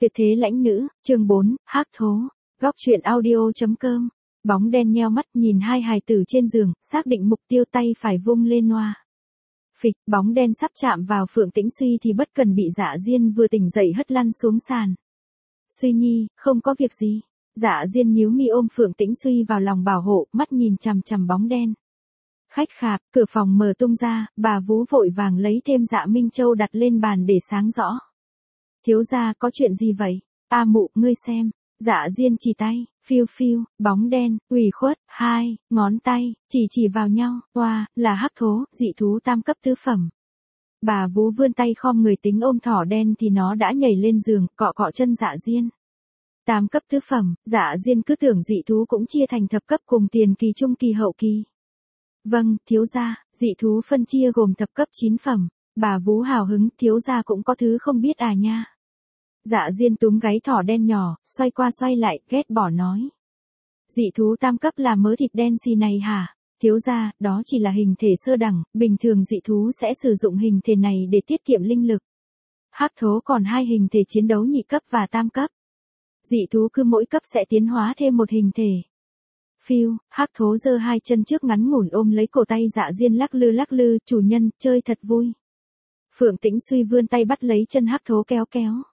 Tuyệt thế lãnh nữ, chương 4, hắc thố. Góc truyện audio.com. Bóng đen nheo mắt nhìn hai hài tử trên giường, xác định mục tiêu tay phải vung lên noa. Phịch, bóng đen sắp chạm vào Phượng Tĩnh Suy thì bất cần bị Dạ Diên vừa tỉnh dậy hất lăn xuống sàn. Suy Nhi, không có việc gì. Dạ Diên nhíu mi ôm Phượng Tĩnh Suy vào lòng bảo hộ, mắt nhìn chằm chằm bóng đen. Khách khạp, cửa phòng mở tung ra, bà Vú vội vàng lấy thêm Dạ Minh Châu đặt lên bàn để sáng rõ. Thiếu gia có chuyện gì vậy? A Mụ, ngươi xem. Dạ Diên chỉ tay, phiu phiu, bóng đen, ủy khuất, hai, ngón tay, chỉ vào nhau, oa, là hắc thố, dị thú tam cấp tứ phẩm. Bà Vú vươn tay khom người tính ôm thỏ đen thì nó đã nhảy lên giường, cọ cọ chân Dạ Diên. Tam cấp tứ phẩm, Dạ Diên cứ tưởng dị thú cũng chia thành thập cấp cùng tiền kỳ trung kỳ hậu kỳ. Vâng, thiếu gia, dị thú phân chia gồm thập cấp 9 phẩm, bà Vú hào hứng, thiếu gia cũng có thứ không biết à nha. Dạ Diên túm gáy thỏ đen nhỏ, xoay qua xoay lại, ghét bỏ nói. Dị thú tam cấp là mớ thịt đen xì này hả? Thiếu gia, đó chỉ là hình thể sơ đẳng, bình thường dị thú sẽ sử dụng hình thể này để tiết kiệm linh lực. Hắc thố còn hai hình thể chiến đấu nhị cấp và tam cấp. Dị thú cứ mỗi cấp sẽ tiến hóa thêm một hình thể. Phiu, hắc thố giơ hai chân trước ngắn ngủn ôm lấy cổ tay Dạ Diên lắc lư, chủ nhân, chơi thật vui. Phượng Tĩnh Suy vươn tay bắt lấy chân hắc thố kéo.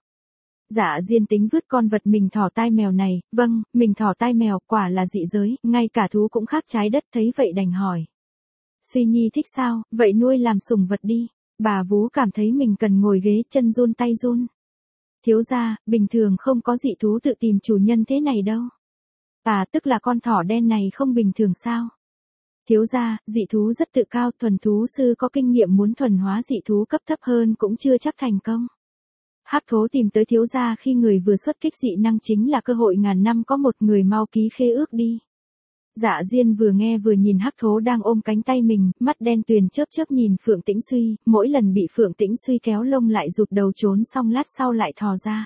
Dạ Diên tính vứt con vật mình thỏ tai mèo này, vâng, mình thỏ tai mèo, quả là dị giới, ngay cả thú cũng khác trái đất, thấy vậy đành hỏi. Suy Nhi thích sao, vậy nuôi làm sủng vật đi. Bà Vú cảm thấy mình cần ngồi ghế, chân run tay run. Thiếu gia, bình thường không có dị thú tự tìm chủ nhân thế này đâu. À, tức là con thỏ đen này không bình thường sao? Thiếu gia, dị thú rất tự cao, thuần thú sư có kinh nghiệm muốn thuần hóa dị thú cấp thấp hơn cũng chưa chắc thành công. Hắc thố tìm tới thiếu gia khi người vừa xuất kích dị năng chính là cơ hội ngàn năm có một, người mau ký khế ước đi. Dạ Diên vừa nghe vừa nhìn hắc thố đang ôm cánh tay mình, mắt đen tuyền chớp nhìn Phượng Tĩnh Suy, mỗi lần bị Phượng Tĩnh Suy kéo lông lại rụt đầu trốn xong lát sau lại thò ra.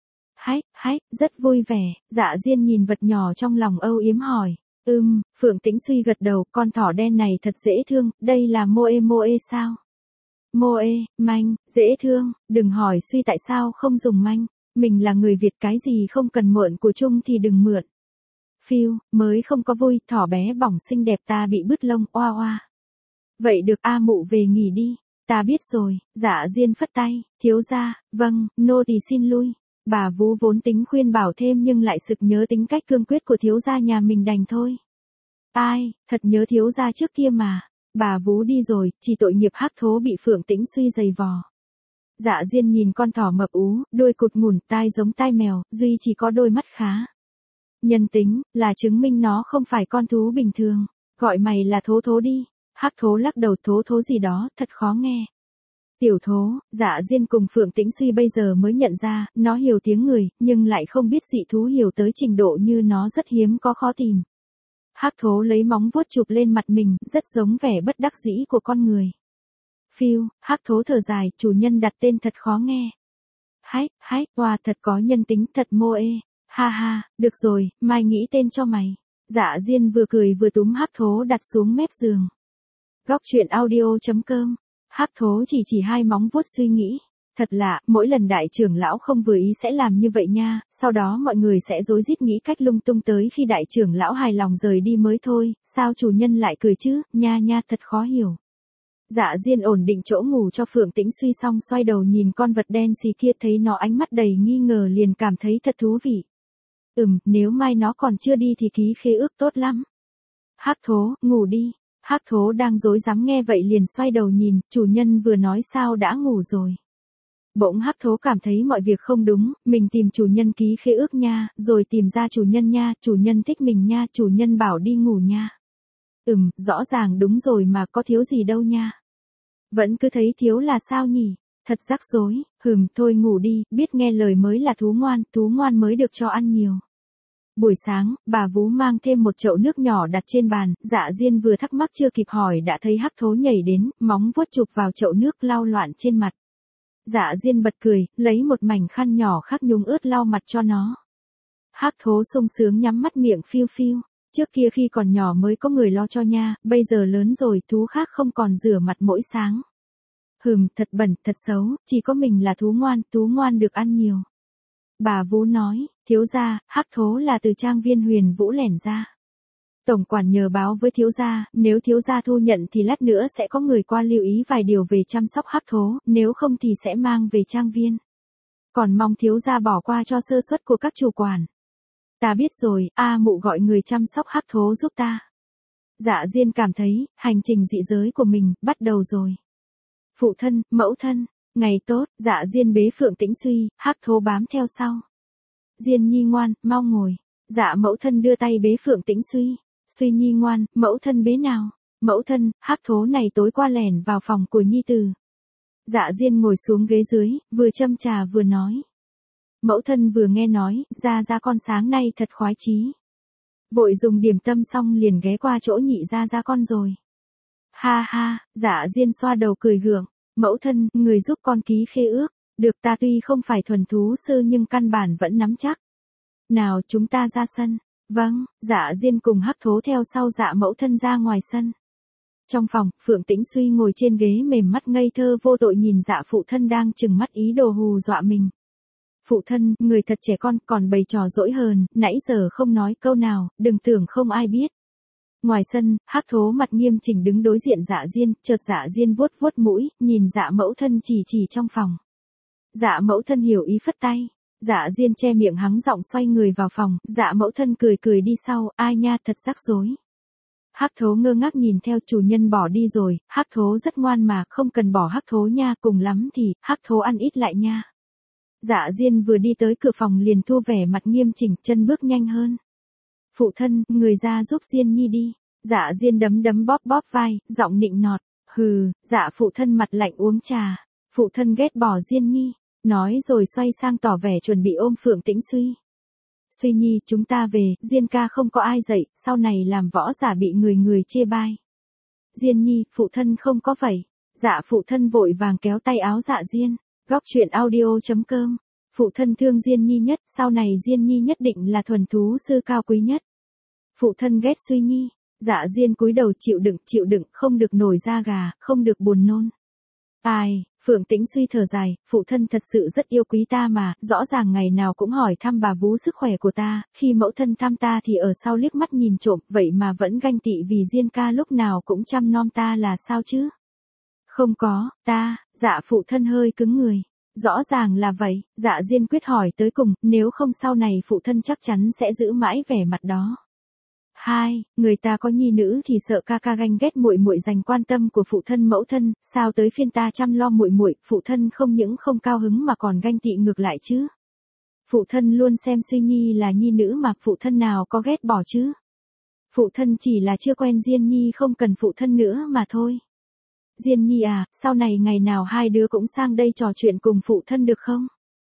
Hách, rất vui vẻ, Dạ Diên nhìn vật nhỏ trong lòng âu yếm hỏi. Phượng Tĩnh Suy gật đầu, con thỏ đen này thật dễ thương, đây là Moe sao? Moe, manh, dễ thương, đừng hỏi Suy tại sao không dùng manh, mình là người Việt cái gì không cần mượn của chung thì đừng mượn. Phiu, mới không có vui, thỏ bé bỏng xinh đẹp ta bị bứt lông, oa. Vậy được A Mụ về nghỉ đi, ta biết rồi, Dạ Diên phất tay, thiếu gia, vâng, nô tỳ xin lui. Bà Vú vốn tính khuyên bảo thêm nhưng lại sực nhớ tính cách cương quyết của thiếu gia nhà mình đành thôi. Ai, thật nhớ thiếu gia trước kia mà. Bà Vú đi rồi, chỉ tội nghiệp hắc thố bị Phượng Tĩnh Suy giày vò. Dạ Diên nhìn con thỏ mập ú, đuôi cụt ngủn, tai giống tai mèo, duy chỉ có đôi mắt khá nhân tính, là chứng minh nó không phải con thú bình thường. Gọi mày là thố đi. Hắc thố lắc đầu, thố gì đó, thật khó nghe. Tiểu thố, Dạ Diên cùng Phượng Tĩnh Suy bây giờ mới nhận ra, nó hiểu tiếng người, nhưng lại không biết dị thú hiểu tới trình độ như nó rất hiếm có khó tìm. Hắc thố lấy móng vuốt chụp lên mặt mình, rất giống vẻ bất đắc dĩ của con người. Phiu, hắc thố thở dài, chủ nhân đặt tên thật khó nghe. Hách, wow, thật có nhân tính, thật Moe. Ha, được rồi, mai nghĩ tên cho mày. Dạ Diên vừa cười vừa túm hắc thố đặt xuống mép giường. Góc truyện audio.com. Hắc thố chỉ hai móng vuốt suy nghĩ. Thật lạ, mỗi lần đại trưởng lão không vừa ý sẽ làm như vậy nha, sau đó mọi người sẽ rối rít nghĩ cách lung tung tới khi đại trưởng lão hài lòng rời đi mới thôi, sao chủ nhân lại cười chứ, nha, thật khó hiểu. Dạ Diên ổn định chỗ ngủ cho Phượng Tĩnh Suy xong xoay đầu nhìn con vật đen xì kia, thấy nó ánh mắt đầy nghi ngờ liền cảm thấy thật thú vị. Nếu mai nó còn chưa đi thì ký khế ước tốt lắm. Hắc thố, ngủ đi. Hắc thố đang rối rắm nghe vậy liền xoay đầu nhìn, chủ nhân vừa nói sao đã ngủ rồi. Bỗng hắc thố cảm thấy mọi việc không đúng, mình tìm chủ nhân ký khế ước nha, rồi tìm ra chủ nhân nha, chủ nhân thích mình nha, chủ nhân bảo đi ngủ nha. Rõ ràng đúng rồi mà, có thiếu gì đâu nha. Vẫn cứ thấy thiếu là sao nhỉ, thật rắc rối, thôi ngủ đi, biết nghe lời mới là thú ngoan mới được cho ăn nhiều. Buổi sáng, bà Vú mang thêm một chậu nước nhỏ đặt trên bàn, Dạ Diên vừa thắc mắc chưa kịp hỏi đã thấy hắc thố nhảy đến, móng vuốt chụp vào chậu nước lau loạn trên mặt. Dạ Diên bật cười, lấy một mảnh khăn nhỏ khắc nhung ướt lau mặt cho nó. Hắc thố sung sướng nhắm mắt miệng phiu. Trước kia khi còn nhỏ mới có người lo cho nha, bây giờ lớn rồi thú khác không còn rửa mặt mỗi sáng. Thật bẩn, thật xấu, chỉ có mình là thú ngoan được ăn nhiều. Bà Vú nói, thiếu gia, hắc thố là từ trang viên Huyền Vũ lẻn ra. Tổng quản nhờ báo với thiếu gia, nếu thiếu gia thu nhận thì lát nữa sẽ có người qua lưu ý vài điều về chăm sóc hắc thố, nếu không thì sẽ mang về trang viên. Còn mong thiếu gia bỏ qua cho sơ suất của các chủ quản. Ta biết rồi, Mụ gọi người chăm sóc hắc thố giúp ta. Dạ Diên cảm thấy, hành trình dị giới của mình, bắt đầu rồi. Phụ thân, mẫu thân, ngày tốt, Dạ Diên bế Phượng Tĩnh Suy, hắc thố bám theo sau. Diên nhi ngoan, mau ngồi. Dạ mẫu thân đưa tay bế Phượng Tĩnh Suy. Suy nhi ngoan, mẫu thân bế nào. Mẫu thân, hắc thố này tối qua lẻn vào phòng của nhi tử. Dạ Diên ngồi xuống ghế dưới, vừa châm trà vừa nói. Mẫu thân vừa nghe nói, ra con sáng nay thật khoái chí. Vội dùng điểm tâm xong liền ghé qua chỗ nhị ra con rồi. Ha ha, Dạ Diên xoa đầu cười gượng. Mẫu thân, người giúp con ký khế ước. Được, ta tuy không phải thuần thú sư nhưng căn bản vẫn nắm chắc. Nào chúng ta ra sân. Vâng, Dạ Diên cùng hắc thố theo sau Dạ mẫu thân ra ngoài sân. Trong phòng, Phượng Tĩnh Suy ngồi trên ghế mềm mắt ngây thơ vô tội nhìn Dạ phụ thân đang trừng mắt ý đồ hù dọa mình. Phụ thân, người thật trẻ con, còn bày trò dỗi hờn, nãy giờ không nói câu nào, đừng tưởng không ai biết. Ngoài sân, hắc thố mặt nghiêm chỉnh đứng đối diện Dạ Diên, chợt Dạ Diên vuốt vuốt mũi, nhìn Dạ mẫu thân chỉ trong phòng. Dạ mẫu thân hiểu ý phất tay. Dạ Diên che miệng hắng giọng xoay người vào phòng, Dạ mẫu thân cười đi sau, ai nha thật rắc rối. Hắc thố ngơ ngác nhìn theo chủ nhân bỏ đi rồi, hắc thố rất ngoan mà, không cần bỏ hắc thố nha, cùng lắm thì, hắc thố ăn ít lại nha. Dạ Diên vừa đi tới cửa phòng liền thu vẻ mặt nghiêm chỉnh, chân bước nhanh hơn. Phụ thân, người ra giúp Diên nhi đi. Dạ Diên đấm bóp vai, giọng nịnh nọt. Hừ, dạ phụ thân mặt lạnh uống trà. Phụ thân ghét bỏ Diên nhi. Nói rồi xoay sang tỏ vẻ chuẩn bị ôm Phượng Tĩnh Suy. Suy nhi, chúng ta về, Diên ca không có ai dạy, sau này làm võ giả bị người chê bai. Diên nhi, phụ thân không có vậy. Dạ phụ thân vội vàng kéo tay áo Dạ Diên. Góc truyện audio.com. Phụ thân thương Diên nhi nhất, sau này Diên nhi nhất định là thuần thú sư cao quý nhất. Phụ thân ghét Suy nhi. Dạ Diên cúi đầu chịu đựng, không được nổi da gà, không được buồn nôn. Ai, Phượng Tĩnh Suy thở dài, phụ thân thật sự rất yêu quý ta mà, rõ ràng ngày nào cũng hỏi thăm bà vú sức khỏe của ta, khi mẫu thân thăm ta thì ở sau liếc mắt nhìn trộm, vậy mà vẫn ganh tị vì Diên ca lúc nào cũng chăm nom ta là sao chứ? Không có, dạ phụ thân hơi cứng người. Rõ ràng là vậy, Dạ Diên quyết hỏi tới cùng, nếu không sau này phụ thân chắc chắn sẽ giữ mãi vẻ mặt đó. Hai, người ta có nhi nữ thì sợ ca ganh ghét muội dành quan tâm của phụ thân mẫu thân, sao tới phiên ta chăm lo muội, phụ thân không những không cao hứng mà còn ganh tị ngược lại chứ. Phụ thân luôn xem Suy nhi là nhi nữ mà phụ thân nào có ghét bỏ chứ. Phụ thân chỉ là chưa quen Diên nhi không cần phụ thân nữa mà thôi. Diên nhi à, sau này ngày nào hai đứa cũng sang đây trò chuyện cùng phụ thân được không?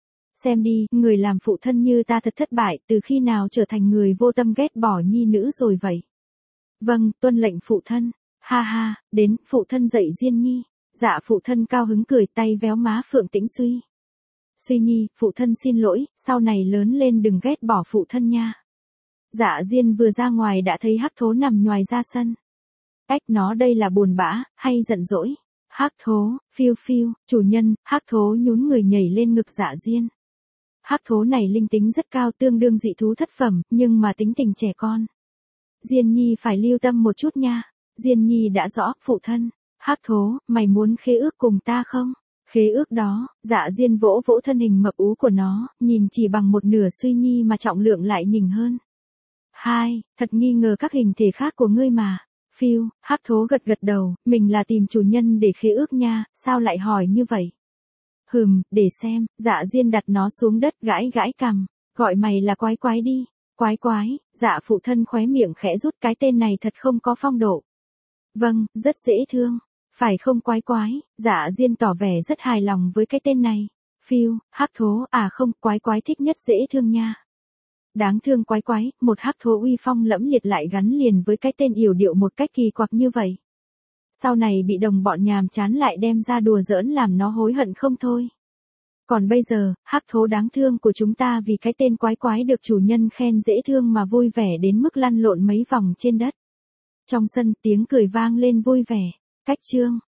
Xem đi, người làm phụ thân như ta thật thất bại, từ khi nào trở thành người vô tâm ghét bỏ nhi nữ rồi vậy? Vâng, tuân lệnh phụ thân. Ha ha, đến, phụ thân dạy Diên nhi. Dạ phụ thân cao hứng cười tay véo má Phượng Tĩnh Suy. Suy nhi, phụ thân xin lỗi, sau này lớn lên đừng ghét bỏ phụ thân nha. Dạ Diên vừa ra ngoài đã thấy hắc thố nằm nhoài ra sân. Nó đây là buồn bã, hay giận dỗi? Hắc thố, phiêu, chủ nhân, hắc thố nhún người nhảy lên ngực Dạ Diên. Hắc thố này linh tính rất cao tương đương dị thú thất phẩm, nhưng mà tính tình trẻ con. Diên nhi phải lưu tâm một chút nha. Diên nhi đã rõ, phụ thân. Hắc thố, mày muốn khế ước cùng ta không? Khế ước đó, Dạ Diên vỗ thân hình mập ú của nó, nhìn chỉ bằng một nửa Suy nhi mà trọng lượng lại nhỉnh hơn. Hai, thật nghi ngờ các hình thể khác của ngươi mà. Phiêu, hắc thố gật đầu, mình là tìm chủ nhân để khế ước nha, sao lại hỏi như vậy? Để xem, Dạ Diên đặt nó xuống đất gãi cằm, gọi mày là quái đi. Quái, dạ phụ thân khóe miệng khẽ rút, cái tên này thật không có phong độ. Vâng, rất dễ thương. Phải không quái, Dạ Diên tỏ vẻ rất hài lòng với cái tên này. Phiêu, hắc thố, không, quái thích nhất dễ thương nha. Đáng thương quái, một hắc thố uy phong lẫm liệt lại gắn liền với cái tên yểu điệu một cách kỳ quặc như vậy. Sau này bị đồng bọn nhàm chán lại đem ra đùa giỡn làm nó hối hận không thôi. Còn bây giờ, hắc thố đáng thương của chúng ta vì cái tên quái được chủ nhân khen dễ thương mà vui vẻ đến mức lăn lộn mấy vòng trên đất. Trong sân tiếng cười vang lên vui vẻ. Cách chương